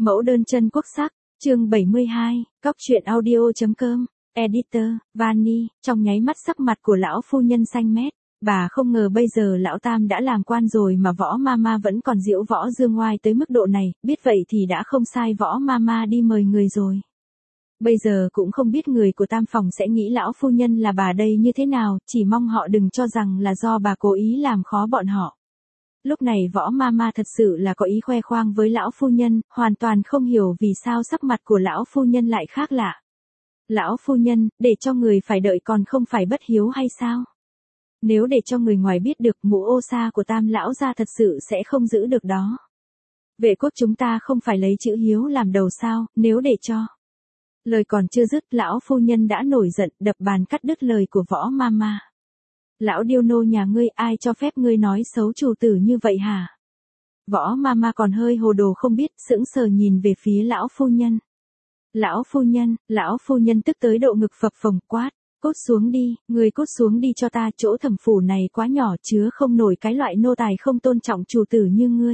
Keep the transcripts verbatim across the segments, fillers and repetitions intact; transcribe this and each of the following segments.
Mẫu đơn chân quốc sắc, chương bảy mươi hai, cóc truyện audio.com, editor, Vani, trong nháy mắt sắc mặt của lão phu nhân xanh mét, bà không ngờ bây giờ lão tam đã làm quan rồi mà võ mama vẫn còn giễu võ dương ngoai tới mức độ này, biết vậy thì đã không sai võ mama đi mời người rồi. Bây giờ cũng không biết người của tam phòng sẽ nghĩ lão phu nhân là bà đây như thế nào, chỉ mong họ đừng cho rằng là do bà cố ý làm khó bọn họ. Lúc này võ mama thật sự là có ý khoe khoang với lão phu nhân, hoàn toàn không hiểu vì sao sắc mặt của lão phu nhân lại khác lạ. Lão phu nhân, để cho người phải đợi còn không phải bất hiếu hay sao? Nếu để cho người ngoài biết được mũ ô sa của tam lão gia thật sự sẽ không giữ được đó. Vệ quốc chúng ta không phải lấy chữ hiếu làm đầu sao, nếu để cho. Lời còn chưa dứt, lão phu nhân đã nổi giận, đập bàn cắt đứt lời của võ mama. Lão điêu nô nhà ngươi, ai cho phép ngươi nói xấu chủ tử như vậy hả? Võ mama còn hơi hồ đồ không biết, sững sờ nhìn về phía lão phu nhân. Lão phu nhân, lão phu nhân tức tới độ ngực phập phồng quát, cút xuống đi, ngươi cút xuống đi cho ta, chỗ thẩm phủ này quá nhỏ chứa không nổi cái loại nô tài không tôn trọng chủ tử như ngươi.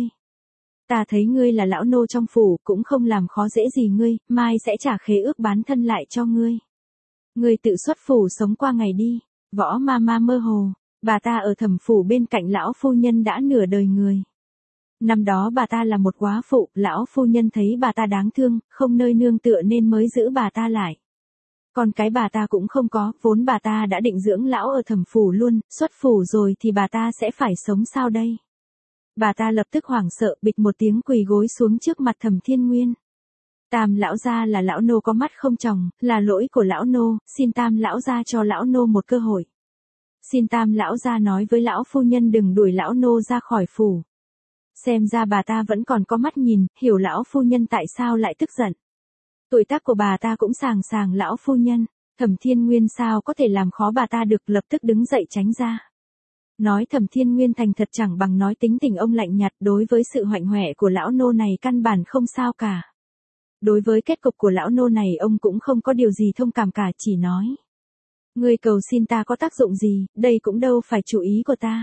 Ta thấy ngươi là lão nô trong phủ, cũng không làm khó dễ gì ngươi, mai sẽ trả khế ước bán thân lại cho ngươi. Ngươi tự xuất phủ sống qua ngày đi. Võ mama mơ hồ, bà ta ở thẩm phủ bên cạnh lão phu nhân đã nửa đời người. Năm đó bà ta là một góa phụ, lão phu nhân thấy bà ta đáng thương, không nơi nương tựa nên mới giữ bà ta lại. Còn cái bà ta cũng không có, vốn bà ta đã định dưỡng lão ở thẩm phủ luôn, xuất phủ rồi thì bà ta sẽ phải sống sao đây? Bà ta lập tức hoảng sợ, bịch một tiếng quỳ gối xuống trước mặt Thẩm Thiên Nguyên. Tam lão gia là lão nô có mắt không tròng, là lỗi của lão nô, xin tam lão gia cho lão nô một cơ hội. Xin tam lão gia nói với lão phu nhân đừng đuổi lão nô ra khỏi phủ. Xem ra bà ta vẫn còn có mắt nhìn, hiểu lão phu nhân tại sao lại tức giận. Tuổi tác của bà ta cũng sàng sàng lão phu nhân, Thẩm Thiên Nguyên sao có thể làm khó bà ta được, lập tức đứng dậy tránh ra. Nói Thẩm Thiên Nguyên thành thật chẳng bằng nói tính tình ông lạnh nhạt, đối với sự hoạnh hoẹ của lão nô này căn bản không sao cả. Đối với kết cục của lão nô này ông cũng không có điều gì thông cảm cả, chỉ nói. Ngươi cầu xin ta có tác dụng gì, đây cũng đâu phải chủ ý của ta.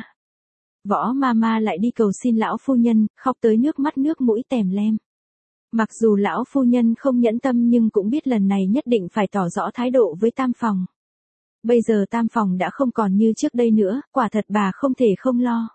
Võ mama lại đi cầu xin lão phu nhân, khóc tới nước mắt nước mũi tèm lem. Mặc dù lão phu nhân không nhẫn tâm nhưng cũng biết lần này nhất định phải tỏ rõ thái độ với tam phòng. Bây giờ tam phòng đã không còn như trước đây nữa, quả thật bà không thể không lo.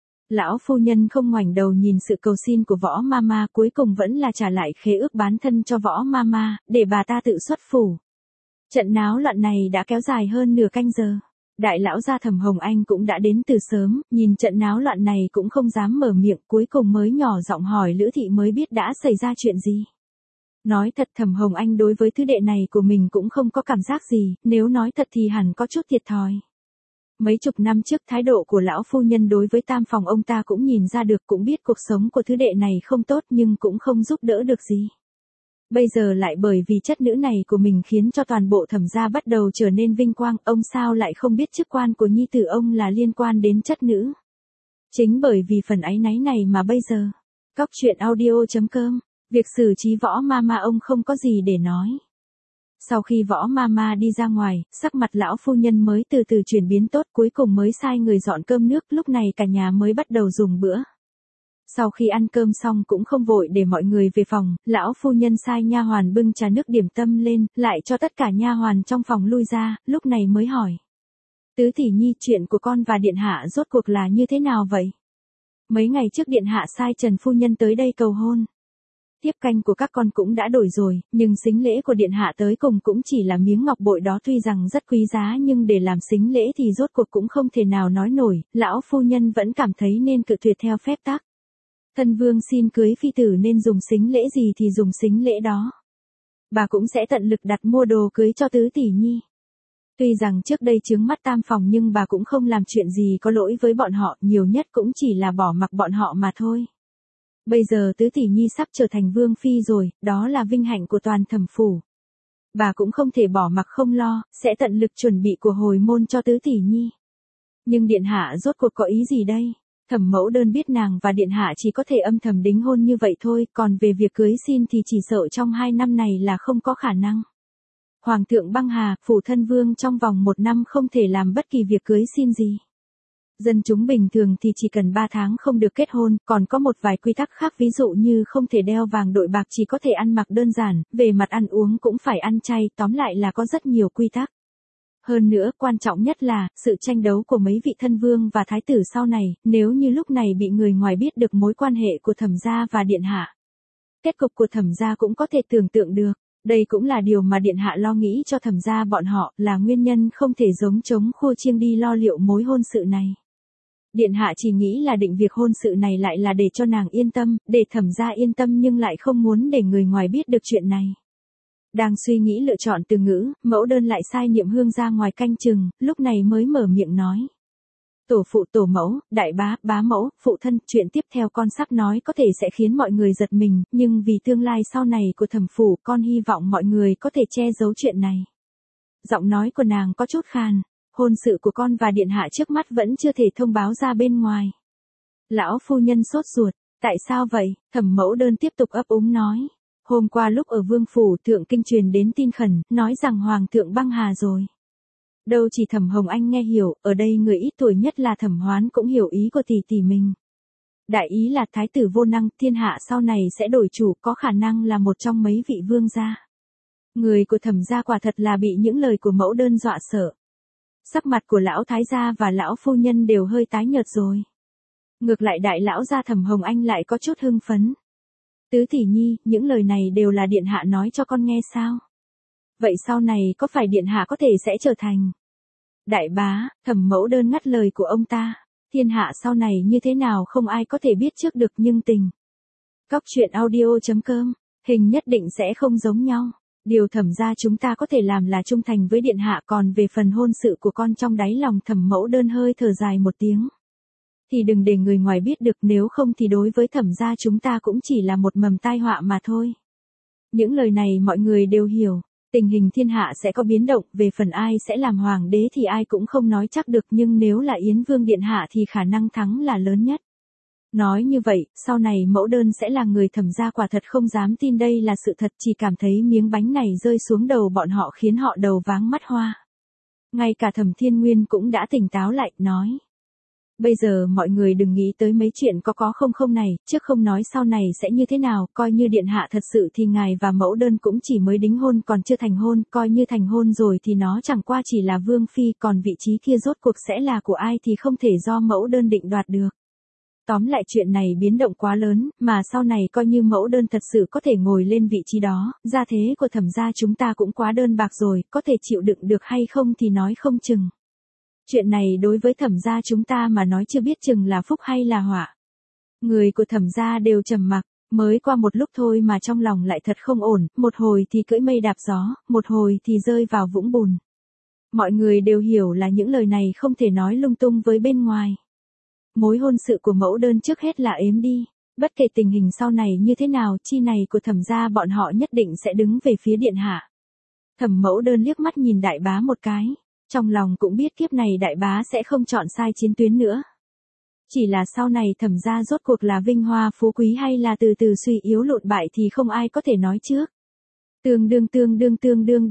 Lão phu nhân không ngoảnh đầu nhìn sự cầu xin của võ mama, cuối cùng vẫn là trả lại khế ước bán thân cho võ mama, để bà ta tự xuất phủ. Trận náo loạn này đã kéo dài hơn nửa canh giờ. Đại lão gia Thẩm Hồng Anh cũng đã đến từ sớm, nhìn trận náo loạn này cũng không dám mở miệng, cuối cùng mới nhỏ giọng hỏi Lữ Thị mới biết đã xảy ra chuyện gì. Nói thật Thẩm Hồng Anh đối với thứ đệ này của mình cũng không có cảm giác gì, nếu nói thật thì hẳn có chút thiệt thòi. Mấy chục năm trước thái độ của lão phu nhân đối với tam phòng ông ta cũng nhìn ra được, cũng biết cuộc sống của thứ đệ này không tốt nhưng cũng không giúp đỡ được gì. Bây giờ lại bởi vì chất nữ này của mình khiến cho toàn bộ Thẩm gia bắt đầu trở nên vinh quang, ông sao lại không biết chức quan của nhi tử ông là liên quan đến chất nữ. Chính bởi vì phần áy náy này mà bây giờ, cóc truyện audio.com, việc xử trí võ mama ông không có gì để nói. Sau khi võ mama đi ra ngoài, sắc mặt lão phu nhân mới từ từ chuyển biến tốt, cuối cùng mới sai người dọn cơm nước, lúc này cả nhà mới bắt đầu dùng bữa. Sau khi ăn cơm xong cũng không vội để mọi người về phòng, lão phu nhân sai nha hoàn bưng trà nước điểm tâm lên, lại cho tất cả nha hoàn trong phòng lui ra, lúc này mới hỏi. Tứ tỷ nhi, chuyện của con và điện hạ rốt cuộc là như thế nào vậy? Mấy ngày trước điện hạ sai Trần phu nhân tới đây cầu hôn. Tiếp canh của các con cũng đã đổi rồi, nhưng sính lễ của điện hạ tới cùng cũng chỉ là miếng ngọc bội đó, tuy rằng rất quý giá nhưng để làm sính lễ thì rốt cuộc cũng không thể nào nói nổi, lão phu nhân vẫn cảm thấy nên cự tuyệt theo phép tắc. Thân vương xin cưới phi tử nên dùng sính lễ gì thì dùng sính lễ đó. Bà cũng sẽ tận lực đặt mua đồ cưới cho tứ tỷ nhi. Tuy rằng trước đây chướng mắt tam phòng nhưng bà cũng không làm chuyện gì có lỗi với bọn họ, nhiều nhất cũng chỉ là bỏ mặc bọn họ mà thôi. Bây giờ tứ tỷ nhi sắp trở thành vương phi rồi, đó là vinh hạnh của toàn Thẩm phủ. Bà cũng không thể bỏ mặc không lo, sẽ tận lực chuẩn bị của hồi môn cho tứ tỷ nhi. Nhưng điện hạ rốt cuộc có ý gì đây? Thẩm mẫu đơn biết nàng và điện hạ chỉ có thể âm thầm đính hôn như vậy thôi, còn về việc cưới xin thì chỉ sợ trong hai năm này là không có khả năng. Hoàng thượng băng hà, phủ thân vương trong vòng một năm không thể làm bất kỳ việc cưới xin gì. Dân chúng bình thường thì chỉ cần ba tháng không được kết hôn, còn có một vài quy tắc khác ví dụ như không thể đeo vàng đội bạc, chỉ có thể ăn mặc đơn giản, về mặt ăn uống cũng phải ăn chay, tóm lại là có rất nhiều quy tắc. Hơn nữa, quan trọng nhất là, sự tranh đấu của mấy vị thân vương và thái tử sau này, nếu như lúc này bị người ngoài biết được mối quan hệ của Thẩm gia và Điện hạ. Kết cục của Thẩm gia cũng có thể tưởng tượng được, đây cũng là điều mà Điện hạ lo nghĩ cho Thẩm gia bọn họ, là nguyên nhân không thể giống trống khua chiêng đi lo liệu mối hôn sự này. Điện hạ chỉ nghĩ là định việc hôn sự này lại là để cho nàng yên tâm, để Thẩm gia yên tâm nhưng lại không muốn để người ngoài biết được chuyện này. Đang suy nghĩ lựa chọn từ ngữ, mẫu đơn lại sai Niệm Hương ra ngoài canh chừng, lúc này mới mở miệng nói. Tổ phụ tổ mẫu, đại bá, bá mẫu, phụ thân, chuyện tiếp theo con sắp nói có thể sẽ khiến mọi người giật mình, nhưng vì tương lai sau này của Thẩm phủ, con hy vọng mọi người có thể che giấu chuyện này. Giọng nói của nàng có chút khàn, hôn sự của con và Điện hạ trước mắt vẫn chưa thể thông báo ra bên ngoài. Lão phu nhân sốt ruột, tại sao vậy? Thẩm mẫu đơn tiếp tục ấp úng nói. Hôm qua lúc ở Vương phủ, Thượng Kinh truyền đến tin khẩn, nói rằng Hoàng thượng băng hà rồi. Đâu chỉ Thẩm Hồng Anh nghe hiểu, ở đây người ít tuổi nhất là Thẩm Hoán cũng hiểu ý của tỷ tỷ mình. Đại ý là thái tử vô năng, thiên hạ sau này sẽ đổi chủ, có khả năng là một trong mấy vị vương gia. Người của Thẩm gia quả thật là bị những lời của mẫu đơn dọa sợ. Sắc mặt của lão thái gia và lão phu nhân đều hơi tái nhợt rồi. Ngược lại đại lão gia Thẩm Hồng Anh lại có chút hưng phấn. Tứ tỷ nhi, những lời này đều là Điện hạ nói cho con nghe sao? Vậy sau này có phải Điện hạ có thể sẽ trở thành? Đại bá, Thẩm mẫu đơn ngắt lời của ông ta. Thiên hạ sau này như thế nào không ai có thể biết trước được nhưng tình. Cóc truyện audio chấm com, hình nhất định sẽ không giống nhau. Điều Thẩm gia chúng ta có thể làm là trung thành với Điện hạ, còn về phần hôn sự của con trong đáy lòng Thẩm mẫu đơn hơi thở dài một tiếng. Thì đừng để người ngoài biết được, nếu không thì đối với Thẩm gia chúng ta cũng chỉ là một mầm tai họa mà thôi. Những lời này mọi người đều hiểu, tình hình thiên hạ sẽ có biến động, về phần ai sẽ làm hoàng đế thì ai cũng không nói chắc được, nhưng nếu là Yến Vương Điện hạ thì khả năng thắng là lớn nhất. Nói như vậy, sau này mẫu đơn sẽ là người Thẩm gia quả thật không dám tin đây là sự thật, chỉ cảm thấy miếng bánh này rơi xuống đầu bọn họ khiến họ đầu váng mắt hoa. Ngay cả Thẩm Thiên Nguyên cũng đã tỉnh táo lại, nói. Bây giờ mọi người đừng nghĩ tới mấy chuyện có có không không này, trước không nói sau này sẽ như thế nào, coi như Điện hạ thật sự thì ngài và mẫu đơn cũng chỉ mới đính hôn còn chưa thành hôn, coi như thành hôn rồi thì nó chẳng qua chỉ là vương phi, còn vị trí kia rốt cuộc sẽ là của ai thì không thể do mẫu đơn định đoạt được. Tóm lại chuyện này biến động quá lớn, mà sau này coi như mẫu đơn thật sự có thể ngồi lên vị trí đó, gia thế của Thẩm gia chúng ta cũng quá đơn bạc rồi, có thể chịu đựng được hay không thì nói không chừng. Chuyện này đối với Thẩm gia chúng ta mà nói chưa biết chừng là phúc hay là họa. Người của Thẩm gia đều trầm mặc, mới qua một lúc thôi mà trong lòng lại thật không ổn, một hồi thì cưỡi mây đạp gió, một hồi thì rơi vào vũng bùn. Mọi người đều hiểu là những lời này không thể nói lung tung với bên ngoài. Mối hôn sự của mẫu đơn trước hết là ếm đi, bất kể tình hình sau này như thế nào, chi này của Thẩm gia bọn họ nhất định sẽ đứng về phía Điện hạ. Thẩm mẫu đơn liếc mắt nhìn đại bá một cái. Trong lòng cũng biết kiếp này đại bá sẽ không chọn sai chiến tuyến nữa. Chỉ là sau này Thẩm gia rốt cuộc là vinh hoa phú quý hay là từ từ suy yếu lụn bại thì không ai có thể nói trước. Tương đương tương đương tương đương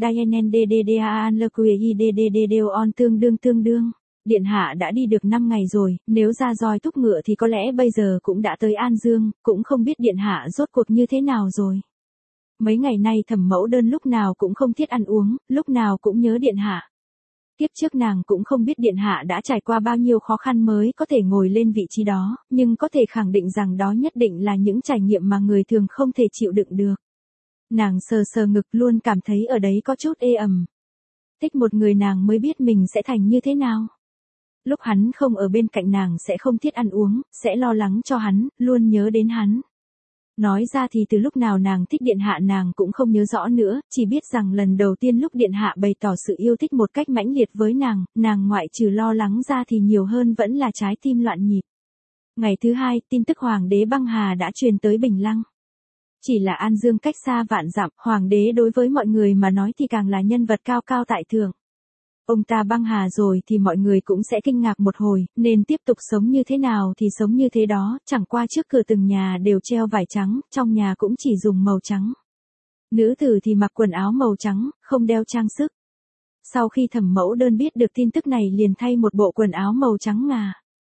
Dianndddaan on tương đương tương đương. Điện hạ đã đi được năm ngày rồi, nếu ra roi thúc ngựa thì có lẽ bây giờ cũng đã tới An Dương, cũng không biết Điện hạ rốt cuộc như thế nào rồi. Mấy ngày nay Thẩm mẫu đơn lúc nào cũng không thiết ăn uống, lúc nào cũng nhớ Điện hạ. Tiếp trước nàng cũng không biết Điện hạ đã trải qua bao nhiêu khó khăn mới có thể ngồi lên vị trí đó, nhưng có thể khẳng định rằng đó nhất định là những trải nghiệm mà người thường không thể chịu đựng được. Nàng sờ sờ ngực luôn cảm thấy ở đấy có chút ê ẩm. Thích một người nàng mới biết mình sẽ thành như thế nào. Lúc hắn không ở bên cạnh nàng sẽ không thiết ăn uống, sẽ lo lắng cho hắn, luôn nhớ đến hắn. Nói ra thì từ lúc nào nàng thích Điện hạ nàng cũng không nhớ rõ nữa, chỉ biết rằng lần đầu tiên lúc Điện hạ bày tỏ sự yêu thích một cách mãnh liệt với nàng, nàng ngoại trừ lo lắng ra thì nhiều hơn vẫn là trái tim loạn nhịp. Ngày thứ hai, tin tức Hoàng đế băng hà đã truyền tới Bình Lăng. Chỉ là An Dương cách xa vạn dặm, Hoàng đế đối với mọi người mà nói thì càng là nhân vật cao cao tại thượng. Ông ta băng hà rồi thì mọi người cũng sẽ kinh ngạc một hồi, nên tiếp tục sống như thế nào thì sống như thế đó, chẳng qua trước cửa từng nhà đều treo vải trắng, trong nhà cũng chỉ dùng màu trắng. Nữ tử thì mặc quần áo màu trắng, không đeo trang sức. Sau khi Thẩm mẫu đơn biết được tin tức này liền thay một bộ quần áo màu trắng ngà.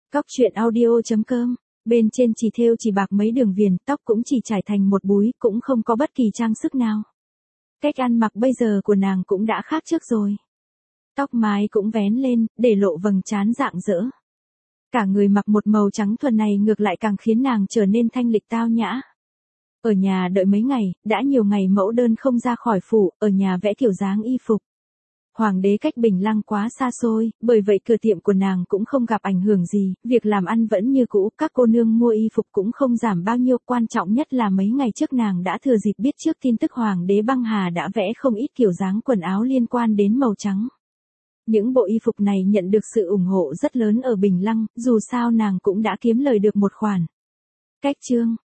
Cóc truyện audio chấm com. Bên trên chỉ thêu chỉ bạc mấy đường viền, tóc cũng chỉ trải thành một búi, cũng không có bất kỳ trang sức nào. Cách ăn mặc bây giờ của nàng cũng đã khác trước rồi. Tóc mái cũng vén lên, để lộ vầng trán rạng rỡ. Cả người mặc một màu trắng thuần này ngược lại càng khiến nàng trở nên thanh lịch tao nhã. Ở nhà đợi mấy ngày, đã nhiều ngày mẫu đơn không ra khỏi phủ, ở nhà vẽ kiểu dáng y phục. Hoàng đế cách Bình Lăng quá xa xôi, bởi vậy cửa tiệm của nàng cũng không gặp ảnh hưởng gì, việc làm ăn vẫn như cũ, các cô nương mua y phục cũng không giảm bao nhiêu, quan trọng nhất là mấy ngày trước nàng đã thừa dịp biết trước tin tức Hoàng đế băng hà đã vẽ không ít kiểu dáng quần áo liên quan đến màu trắng. Những bộ y phục này nhận được sự ủng hộ rất lớn ở Bình Lăng, dù sao nàng cũng đã kiếm lời được một khoản. Cách chương